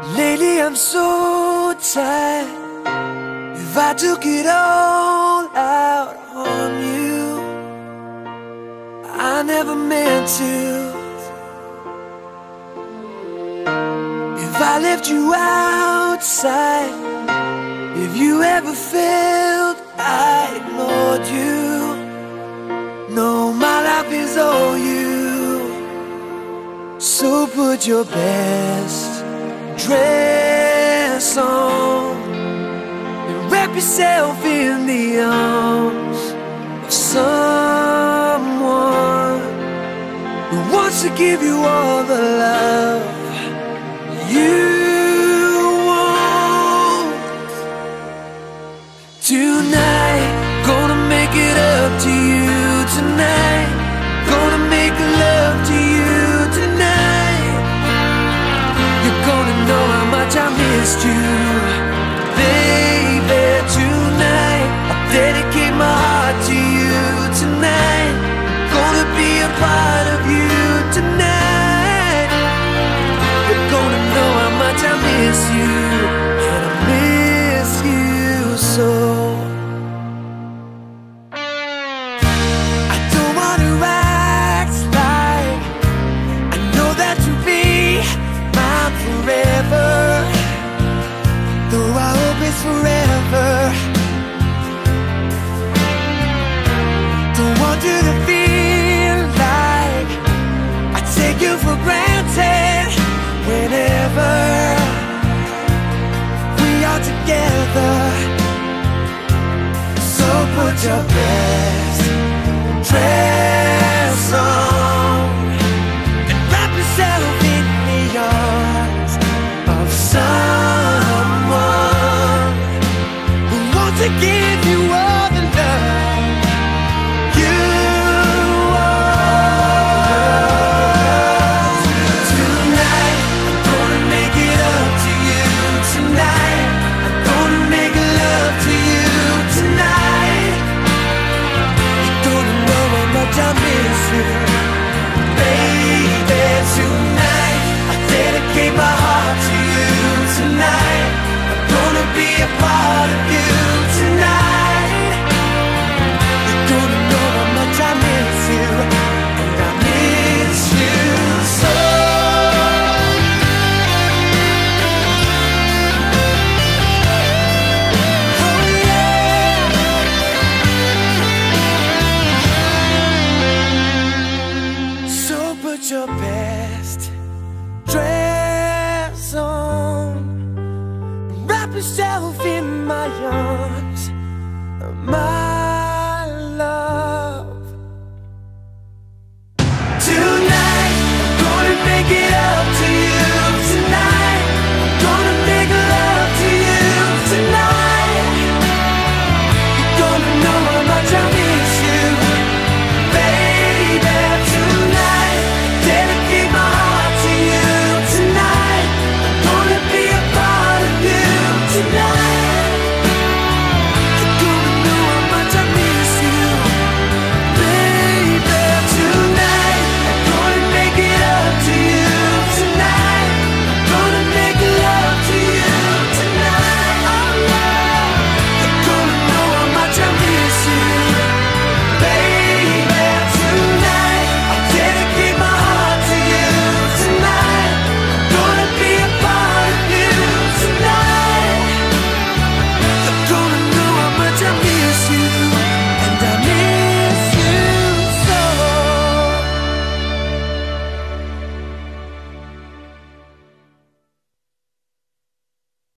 Lately I'm so tired. If I took it all out on you, I never meant to. If I left you outside, if you ever felt I ignored you, no, my life is all you. So put your best dress on and wrap yourself in the arms of someone who wants to give you all the love you want. Tonight, gonna make it up to you tonight. Gonna make love to you tonight. You're gonna know how much I missed you, baby. Tonight, I'll dedicate my heart to you tonight. Gonna be a part of you tonight. You're gonna know how much I miss you, and I miss you so. I don't wanna act like I know that you'll be mine forever, though I hope it's forever. Don't want you to feel like I take you for granted whenever we are together. So put your best dress on and wrap yourself in the arms of someone who wants to give you all the love you want. Tonight, I'm gonna make it up to you tonight. I'm gonna make love to you tonight. You're gonna know how much I miss you, baby. Tonight, I dedicate my heart to you tonight. I'm gonna be a part of you tonight.